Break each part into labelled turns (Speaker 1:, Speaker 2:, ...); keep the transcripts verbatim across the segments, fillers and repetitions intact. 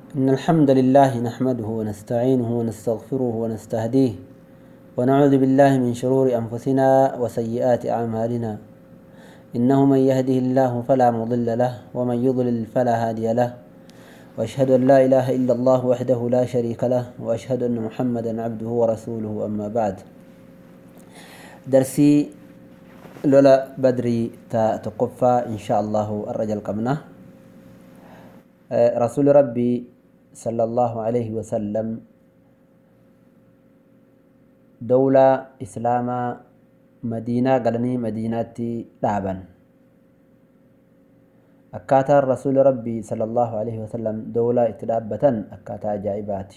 Speaker 1: إن الحمد لله نحمده ونستعينه ونستغفره ونستهديه ونعوذ بالله من شرور أنفسنا وسيئات أعمالنا. إنه من يهده الله فلا مضل له ومن يضلل فلا هادي له، وأشهد أن لا إله إلا الله وحده لا شريك له، وأشهد أن محمدا عبده ورسوله. أما بعد، درسي لولا بدري تقفى إن شاء الله الرجل قمنا. رسول ربي صلى الله عليه وسلم دولة إسلاما مدينة قلني مدينة لعبا أكاتا رسول ربي صلى الله عليه وسلم دولة اتلابة أكاتا جائبات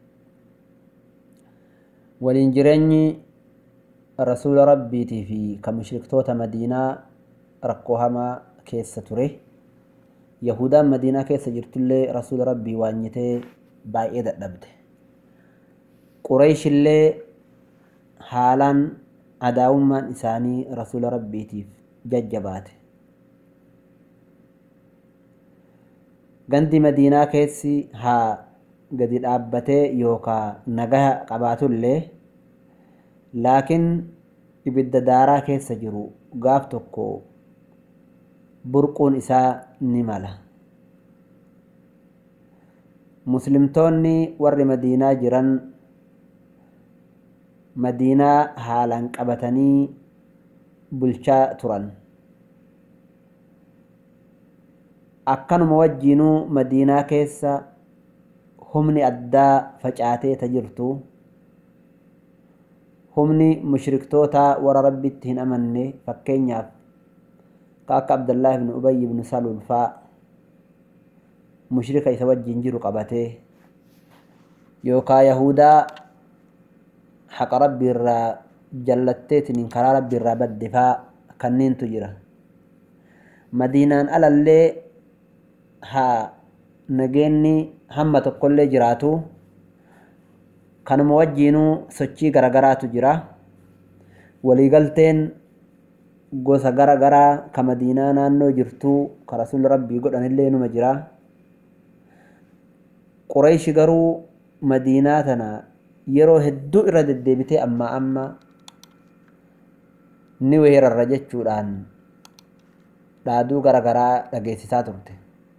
Speaker 1: ولنجرني رسول ربي في كمشركتوتا مدينة رقوهما كيس ستره يهودا مدينة كيس جرتلي رسول ربي وانيته بايدة دبته قريش اللي حالا عداوما إساني رسول ربي تيف ججبات غندي مدينة كيسي ها قد الأبته يوكا نغا قباتو اللي لكن إبدا دارا كيس جرو غافتوكو برقون إساء نمالا مسلمتوني ور مدينة جران مدينة حالا قبتني بلشا تران أكن موجينو مدينة كيسا همني أدى فجعاتي تجرتو همني مشركتوتا ور ربي تهن أمني فكينيا كاك عبد الله بن أبي بن سلول فا مشركة يتوجه جيرو قبته يوكا يهودا حق ربي الرا جلتت من كرا ربي الرا بالدفاع كنين تجرى مدينة على اللي ها نجيني همة كل جراتو كان موجينو سوچي غرغراتو جرا ولي قلتين gosa gara garaa ka madiinaa naannoo jirtuu ka rasuul rabbii godhanillee numa jira. Quraysh garuu madiinaa tana yeroo hedduu irra deddeebitee amma amma ni weerarra jechuudhaan dhaaduu gara garaa dhageessisaa turte.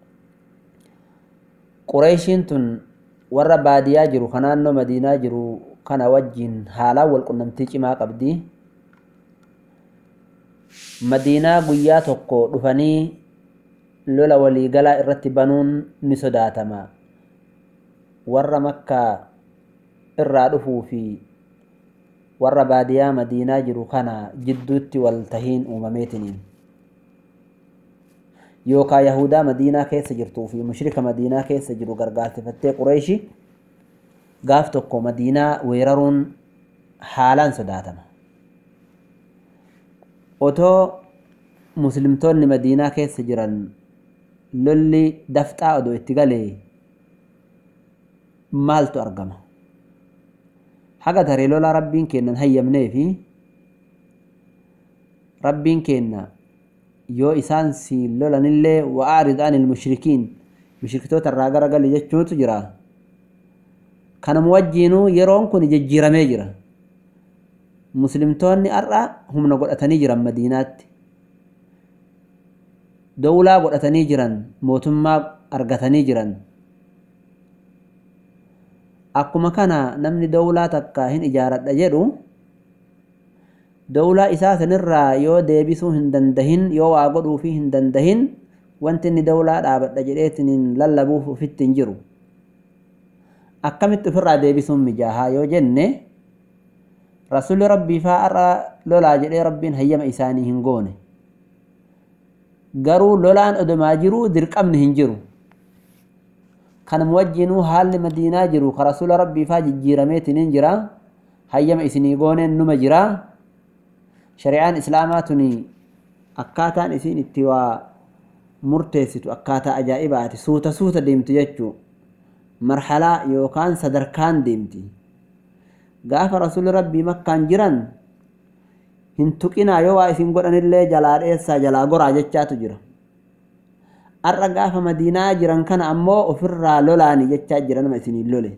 Speaker 1: Qurayshiin tun warra baadiyaa jiru ka naannoo madiinaa jiru kana wajjiin haalaan wal qunnamtii cimaa qabdi. Madiinaa guyyaa tokko dhufanii lola waliigalaa irratti banuun ni sodaatama. Warra makkaa irraa dhufuu fi warra baadiyaa madiinaa jiru kana jidduutti wal tahiin uumameetiniin yookaa yahudaa madiinaa keessa jirtuu fi mushrika madiinaa keessa jiru gargaarsifattee Qurayshi gaaf tokko madiinaa weeraruun haalaan sodaatama. Otoo muslimtoonni madiinaa keessa jiran lolli dafxaa odoo itti galee maaltu argama? Haga taree lola rabbiin kennan hayyamnee fi rabbiin kenna yoo isaan si lolanillee wa'aarid anil mushrikiin mushriktoota irraa gara gali jechuutu jira. Kanuma wajjiinuu yeroon kun jijjiiramee jira. muslimtoonni arra humna godhatanii jiran madiinaatti dawlaa godhatanii jiran mootummaa argatanii jiran akkuma kana namni dawlaa takka hin ijaaradha jedhu dawlaa isaa sanirraa yoo deebisuu hin dandahin yoo waa godhuu fi hin dandahin wanti inni dawlaa dhaabadha jedheetiin lallabuuf ofitti hin jiru. Akkamitti ofirraa deebisuun mijaahaa yoo jenne رسول ربي فارا لولا جدي ربين هيما إساني هنغوني قروا لولان أدماجرو درقم هنجرو كان موجينو حال مدينة جرو كرسول ربي فاجي جيرميت ننجرا هيما إساني غوني نمجرا شريعان إسلاماتني أكاتان إسين اتوا مرتسيتو أكاتا أجائبات سوتا سوتا ديمتو يجو مرحلة يوكان صدركان ديمتي قاف رسول ربي مكان جران هنتقنا يوا اسم قرآن اللي جلال إيسا جلا قرى جتشاتو جرا arra gaafa madiinaa jiran kana ammoo ofirraa lolaani jechaa jiran ma isinii lole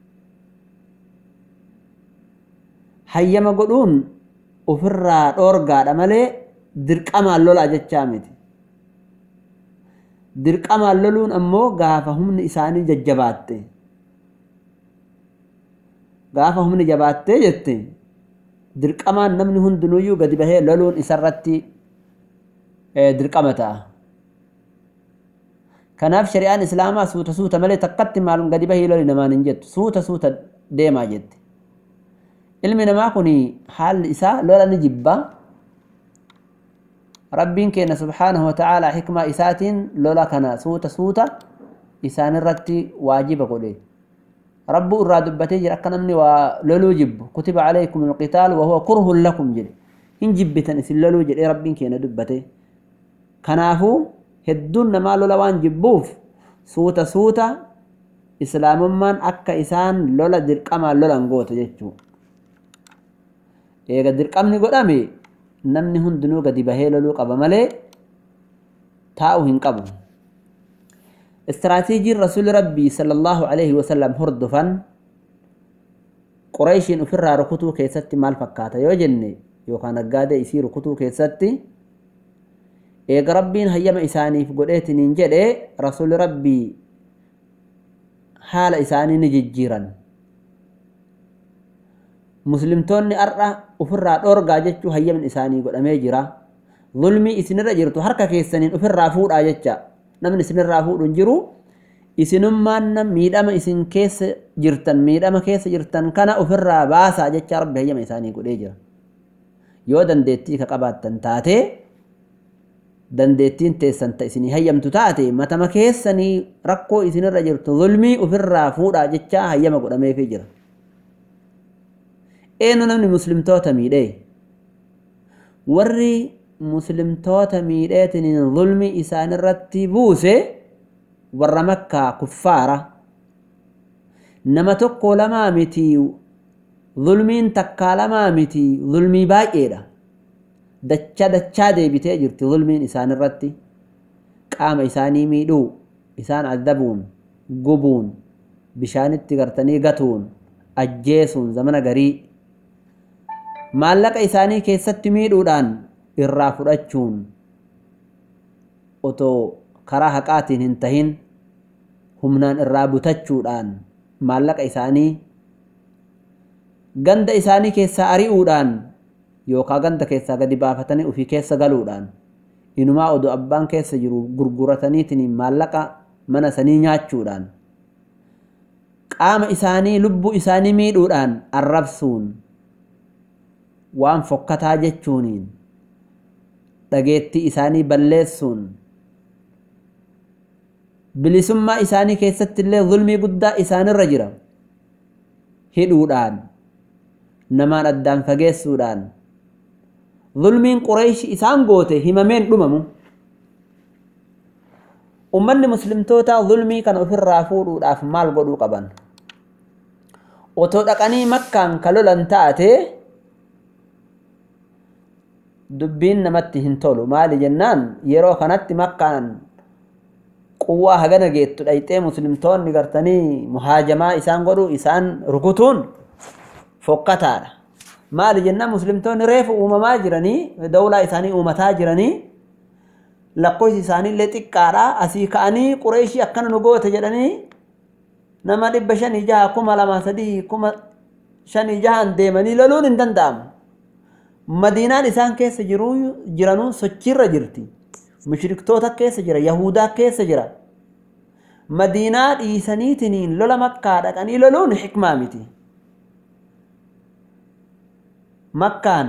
Speaker 1: hayyama godhuun ofirraa dhoorgaadha malee dirqamaan lolaa jechaa miti dirqamaan loluun ammoo gaafa humni isaanii jajjabaatte gaafa humni jabaatte jette dirqamaan namni hundinuyyuu gadi bahee loluun isarratti dirqama ta'a kanaaf shari'aan islaamaa suuta suuta malee takkatti maalum gadi bahee loli namaan hin jettu suuta suuta deemaa jetti ilmi namaa kun haalli isaa lola ni jibba rabbiin keenya subhaanahu wa ta'aalaa hikmaa isaatiin lola kana suuta suuta isaan irratti waajiba godhe rabbu irraa dubbatee jira akka namni waa loluu jibbu kutiba alaykum alqitaal wa huwa kurhun lakum jedhe hin jibbitan isin loluu jedhee rabbiin keenya dubbate kanaafuu hedduun namaa lola waan jibbuuf suuta suuta islaamummaan akka isaan lola dirqamaan lolan goote jechuu eega dirqamni godhame namni hundinuu gadi bahee loluu qaba malee taa'u hin qabu استراتيجي رسول ربي صلى الله عليه وسلم هردفا قريش افر ركوتو كيستي مال فكاتا يو جني يو كان قاده يصير ركوتو كيستي ايق ربين هيما اساني في قديت ننجد رسول ربي حال اساني نججيرا مسلمتوني ارى افر دورغا جچو هيما اساني قد اميجرا ظلمي اسن رجرتو حركه كيسنين افر فودا جچا namni isinirraa fuudhu hin jiru isinummaan miidhama isin keessa jirtan miidhama keessa jirtan kana ofirraa baasaa jecha rabbi hayyama isaanii godhee jira yoo dandeettii ka qabaattan taate dandeettiin teessan ta isinii hayyamtu taate matama keessanii rakkoo isinirra jirtu zulmii ofirraa fuudhaa jecha hayyama godhameefii jira eenu namni muslimtoota miidhee warri مسلمتوتا ميداتن ظلمي إسان الرتبوسي ورمكا كفارة نما تقو لما متي ظلمين تكا لما متي ظلمي باقيدا دچا دچا دي بتاجرت ظلمين إسان الرتي قام إساني ميدو إسان عذبون قبون بشان التقرتني قتون أجيسون زمن قري مالك إساني كيست ميدو دان irraa fudhachuun otoo karaa haqaatiin hin tahin humnaan irraa butachuudhaan maallaqa isaanii ganda isaanii keessaa ari'uudhaan yookaan ganda keessaa gadi baafatanii ofii keessa galuudhaan inumaa odoo abbaan keessa jiru gurgurataniitiin maallaqa mana sanii nyaachuudhaan qaama isaanii lubbuu isaanii miidhuudhaan arrabsuun waan fokkataa jechuuniin dhageettii isaanii balleessuun bilisummaa isaanii keessatti illee zulmii guddaa isaanirra jira hidhuudhaan namaan addaan fageessuudhaan zulmiin Quraysh isaan goote himameen dhumamu ummanni muslimtoota zulmii kana ofirraa fuudhuudhaaf maal godhuu qaban otoo dhaqanii makkaan kalolan taate dubbiin namatti hin tolu maali jennaan yeroo kanatti makkaan quwwaa hagana geettu dhayxee muslimtoonni gartanii muhaajamaa isaan godhu isaan rukutuun fokkataadha maali jennaan muslimtoonni reefu uumamaa jiranii dawlaa isaanii uumataa jiranii lakkoofsi isaanii illee xiqqaadha asii ka'anii Qureeshii akkana nu goote jedhanii nama dhibba shanii jaha kuma lama sadii kuma shanii jahan deemanii loluun hin danda'amu madiinaan isaan keessa jiru jiranuu sochiirra jirti mushriktoota keessa jira yahudaa keessa jira madiinaa dhiisaniitiin lola makkaa dhaqanii loluun hikmaa miti makkaan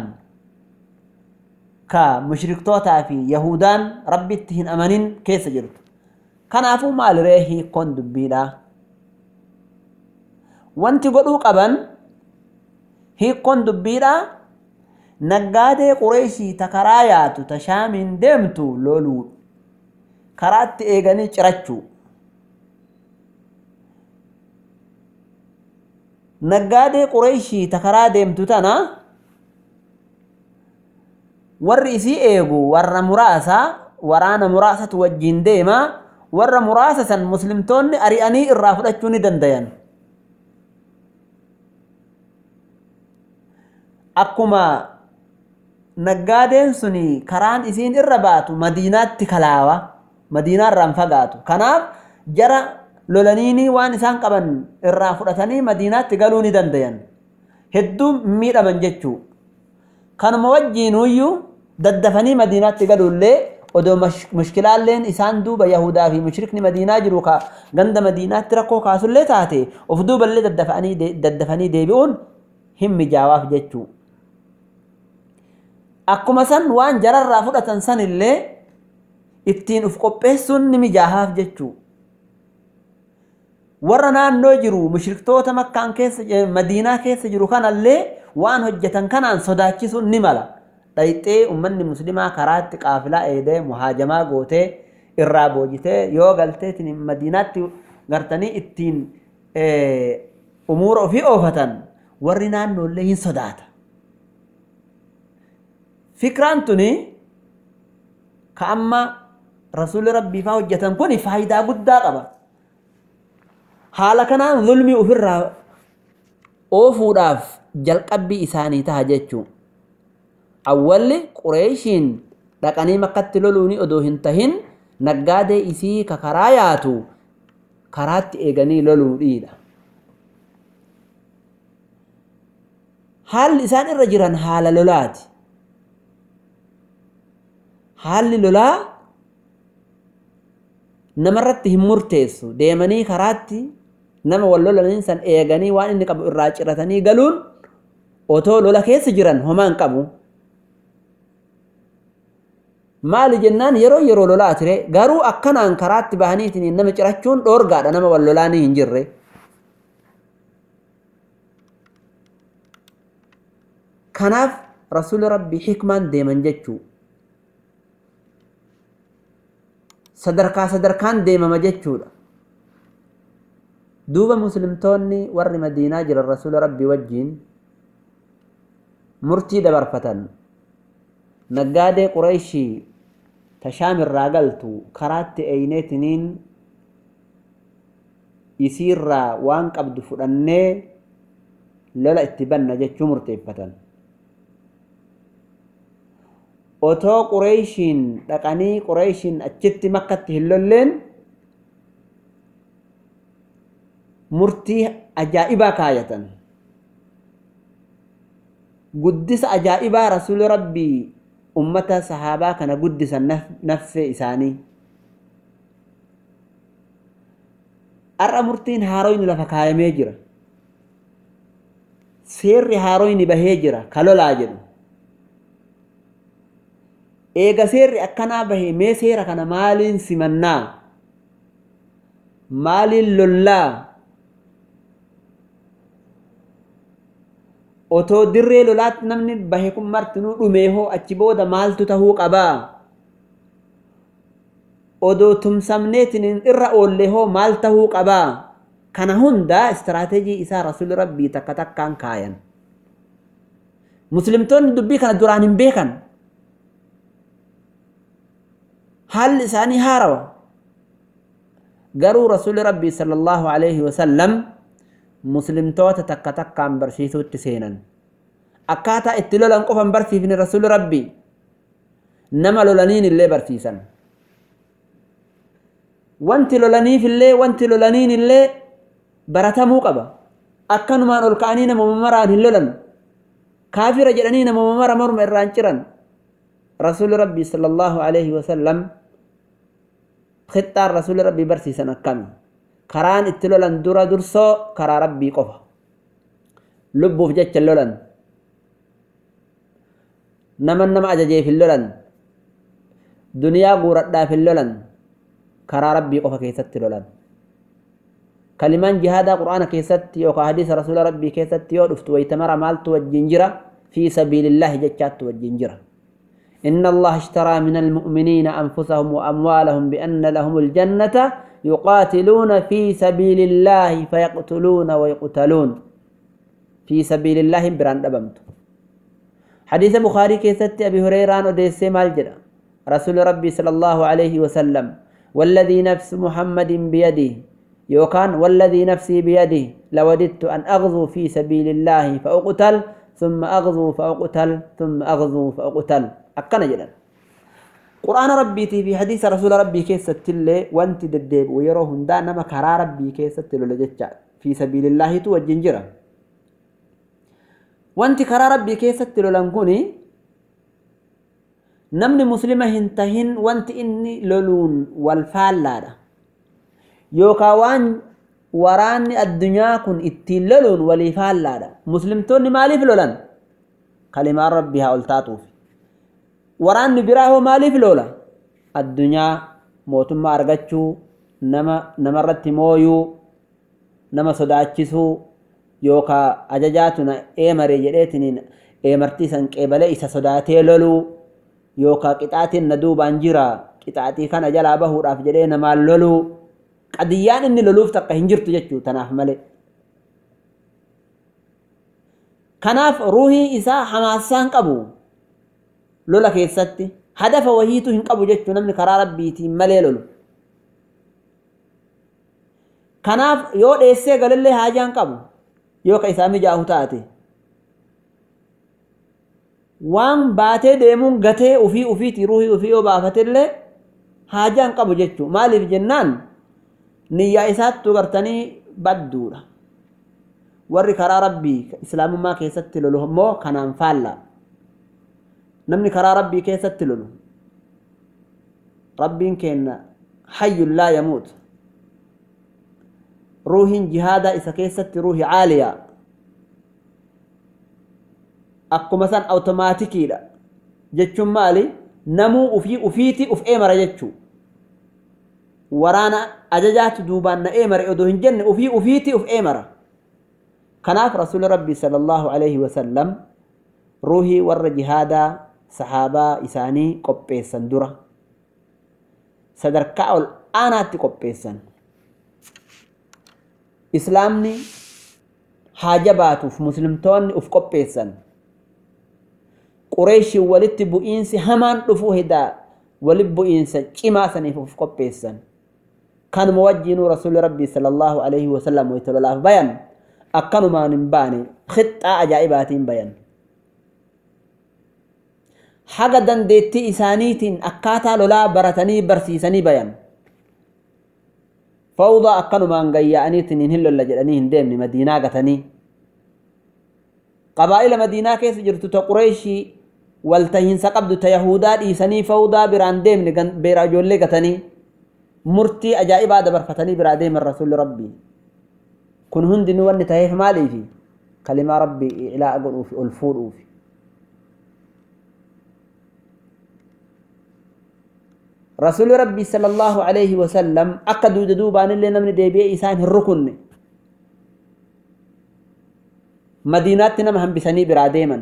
Speaker 1: ka mushriktootaa fi yahudaan rabbitti hin amanin keessa jirtu kanaafuu maal ree hiikkoon dubbiidha wanti godhuu qaban hiikkoon dubbiidha naggaadee Qureeshii ta karaa yaatu ta shaamiin deemtu loluu karaatti eeganii cirachuu naggaadee Qureeshii ta karaa deemtu tana warri isii eegu warra muraasa waraana muraasatu wajjin deema warra muraasa san muslimtoonni ari'anii irraa fudhachuu ni dandayan. Akkuma naggaadeen suni karaan isiin irra baatu Madiinaatti kalaawa, Madiinaa irraan fagaatu. Kanaaf jara lolaniini waan isaan qaban irraa fudhatanii Madiinaatti galuu ni dandayan. Hedduu miidhaman jechuu. Kanuma wajjiinuyyuu daddafanii Madiinaatti galuullee odoo mushkilaalleen isaan duuba Yahudaa fi mushrikni Madiinaa jiru ka ganda Madiinaatti rakkoo kaasullee taate of duuballee daddafanii daddafanii deebi'uun hin mijaawaaf jechuu. Akkuma san waan jararraa fudhatan san illee ittiin uf qopheessuun ni mijaahaaf jechuu. Warra naannoo jiru mushriktoota Makkaan keessa Madiinaa keessa jiru kanallee waan hojjetan kanaan sodaachisuun ni mala. Dhayxee ummanni muslimaa karaatti qaafilaa eedee muhaajamaa gootee irraa boojitee yoo galteetiin Madiinaatti gartanii ittiin umuura ofii oofatan warri naannoollee hin sodaata. Fikraan tuni ka amma rasuulli rabbii faa hojjetan kun faayidaa guddaa qaba. Haala kanaan zulmii ofirraa oofuudhaaf jalqabbii isaanii taha jechuun. Awwalli Qureeshiin dhaqanii Makkatti loluuni odoo hin tahin naggaadee isii ka karaa yaatu karaatti eeganii loluudhiidha. Haalli isaan irra jiran haala lolaati. Haalli lolaa namarratti hin murteessu. Deemanii karaatti nama wal lolaniin san eeganii waan inni qabu irraa ciratanii galuun otoo lola keessa jiran homaa hin qabu. Maali jennaan yeroo yeroo lolaa ture garuu akkanaan karaatti bahaniitiin nama cirachuun dhoorgaadha nama wal lolaanii hin jirre. Kanaaf rasuulli rabbii hikmaan deeman jechuu. Sadarkaa sadarkaan deemama jechuudha. Duuba muslimtoonni warri Madiinaa jiran rasuula rabbii wajjiin murtii dabarfatan. Naggaadee Qureeshii tashaam irraa galtu karaatti eyneetiniin isiirraa waan qabdu fudhannee lola itti banna jechuu murteeffatan. Otoo Qureeshiin dhaqanii Qureeshiin achitti Makkatti hin lolleen murtii ajaa'ibaa kaayatan. Guddisa ajaa'ibaa rasuulli rabbii ummata sahaabaa kana guddisan nafsee isaanii. Har'a murtiin haaroyni lafa kaayamee jira. Seerri haaroyni bahee jira ka lolaa jedhu. Eega seerri akkanaa bahee mee seera kana maaliin simannaa? Maaliin lollaa? Otoo dirree lolaatti namni bahe kun martinuu dhumee hoo achi booda maaltu tahuu qabaa? Odoo tumsamneetiin irra oollee hoo maal tahuu qabaa? Kana hunda istiraateejii isaa rasuulli rabbii takka takkaan kaayan. Muslimtoonni dubbii kana duraan hin beekan. Haalli isaanii haarawa. Garuu rasuulli rabbii sallallahu alayhi wa sallam muslimtoota takka takkaan barsiisuutti seenan. Akkaataa itti lolan qofan barsiifne rasuulli rabbii nama lolaniin illee barsiisan. Wanti lolaniif illee wanti lolaniin illee baratamuu qaba. Akkanumaan ol ka'anii nama maraan hin lolan. Kaafira jedhanii nama mara morma irraan ciran. Rasuulli rabbii sallallahu alayhi wa sallam khixxaan rasuulli rabbii barsiisan akkami? Karaan itti lolan dura dursoo karaa rabbii qofa. Lubbuuf jecha lolan. Nama nama ajajeef hin lolan. Duniyaa guuradhaaf hin lolan. Karaa rabbii qofa keessatti lolan. Kalimaan jihaadaa Qur'aana keessatti yookaan hadiisa rasuula rabbii keessatti yoo dhuftu waytamara maaltu wajjin jira? Fi sabiilillaahi jechaattu wajjin jira. إن الله اشترى من المؤمنين أنفسهم وأموالهم بأن لهم الجنة يقاتلون في سبيل الله فيقتلون ويقتلون في سبيل الله بران دبمت. حديث بخاري كيست أبي هريرة وديس مالجرة رسول ربي صلى الله عليه وسلم والذي نفس محمد بيده يوكان والذي نفسي بيده لوددت أن أغزو في سبيل الله فأقتل ثم أغزو فأقتل ثم أغزو فأقتل أكنا جدا قرآن ربي في حديث رسول ربي كيسة اللي وانت ددب ويروهن دا نما كرا ربي كيسة اللي في سبيل الله تو الجنجرة وانت كرا ربي كيسة اللي نمني مسلمة هنتهن وانت إني لولون والفالة يوكا وان وراني الدنيا كن اتللون ولفالة مسلمتون مالي فلولن كلمة ربها قلتاتو وراني براه مالي فلولا الدنيا موتم ما أرغتشو نما نمرت مويو نما صداتشسو يوكا أجاجاتنا إيمري جريتنين إيمرتي سنك إيبالي إسا صداتي لولو يوكا قطعتين ندوب انجرا قطعتي كان جلا بهو راف جرينا مال لولو قديان اني لولوف تقا هنجرتو جتشو تناف ملي كناف روحي إسا حماسان قبو لولا كيستي هدف وهيتو هنقبو جتشو نمني كرا ربيتي ملي لولو كناف يو ديسي قلل حاجان قبو يوكا إسامي جاهو تاتي waan baatee deemuun gatee ufii ufiiti ruuhii ufii yoo baafatelle haajaan qabu jechuu maaliif jennaan niyyaa isaattu gartanii badduudha warri karaa rabbii islaamummaa keessatti lolu immoo kanaan faalla namni karaa rabbii keessatti lolu rabbiin kenna hayyul laa yamuut ruuhiin jihaada isa keessatti ruuhi caaliyaa akkuma san awutomaatikiidha jechuun maali namuu ufii ufiiti uf eemara jechuu waraana ajajaatu duubaan na eemare odoo hin jenne ufii ufiiti uf eemara kanaaf rasuuli rabbii sallallahu alayhi wasallam ruuhii warra jihaadaa sahaabaa isaanii qopheessan dura sadarkaa ol aanaatti qopheessan islaamni haaja baatuuf muslimtoonni uf qopheessan قريش ولت بؤينس همان دفو هدا ولت بؤينس چما سنيف قبيسن كان موجين رسول ربي صلى الله عليه وسلم ويتلو الله بيان أكانوا ما نباني خطة عجائباتين بيان حاجة دندتي إسانيتين أكاتا لولا برتني برسيسني بيان فوضى أكانوا ما نغيانيتين هلو اللجلانيهن ديمني مدينة قتني قبائل مدينة كيس جرتو تقريشي والتهين سقبدو تيهودا ديساني فوضى بران ديمني بيرا جولي قتني مرتي أجائبا دبر فتني برا ديم الرسول ربي كن هندي نوان تهيف مالي في كلمة ربي إلا أقول في ألفور في رسول ربي صلى الله عليه وسلم أكدو ددوبان اللي نمني ديبئ إسان الركن مديناتنا مهم بسني برا ديما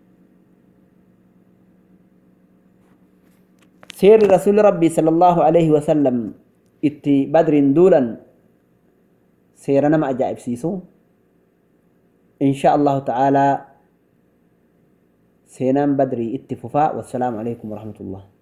Speaker 1: سير رسول ربي صلى الله عليه وسلم اتي بدر دولا سيرنا ما أجائب سيسو إن شاء الله تعالى سينام بدري اتففاء والسلام عليكم ورحمة الله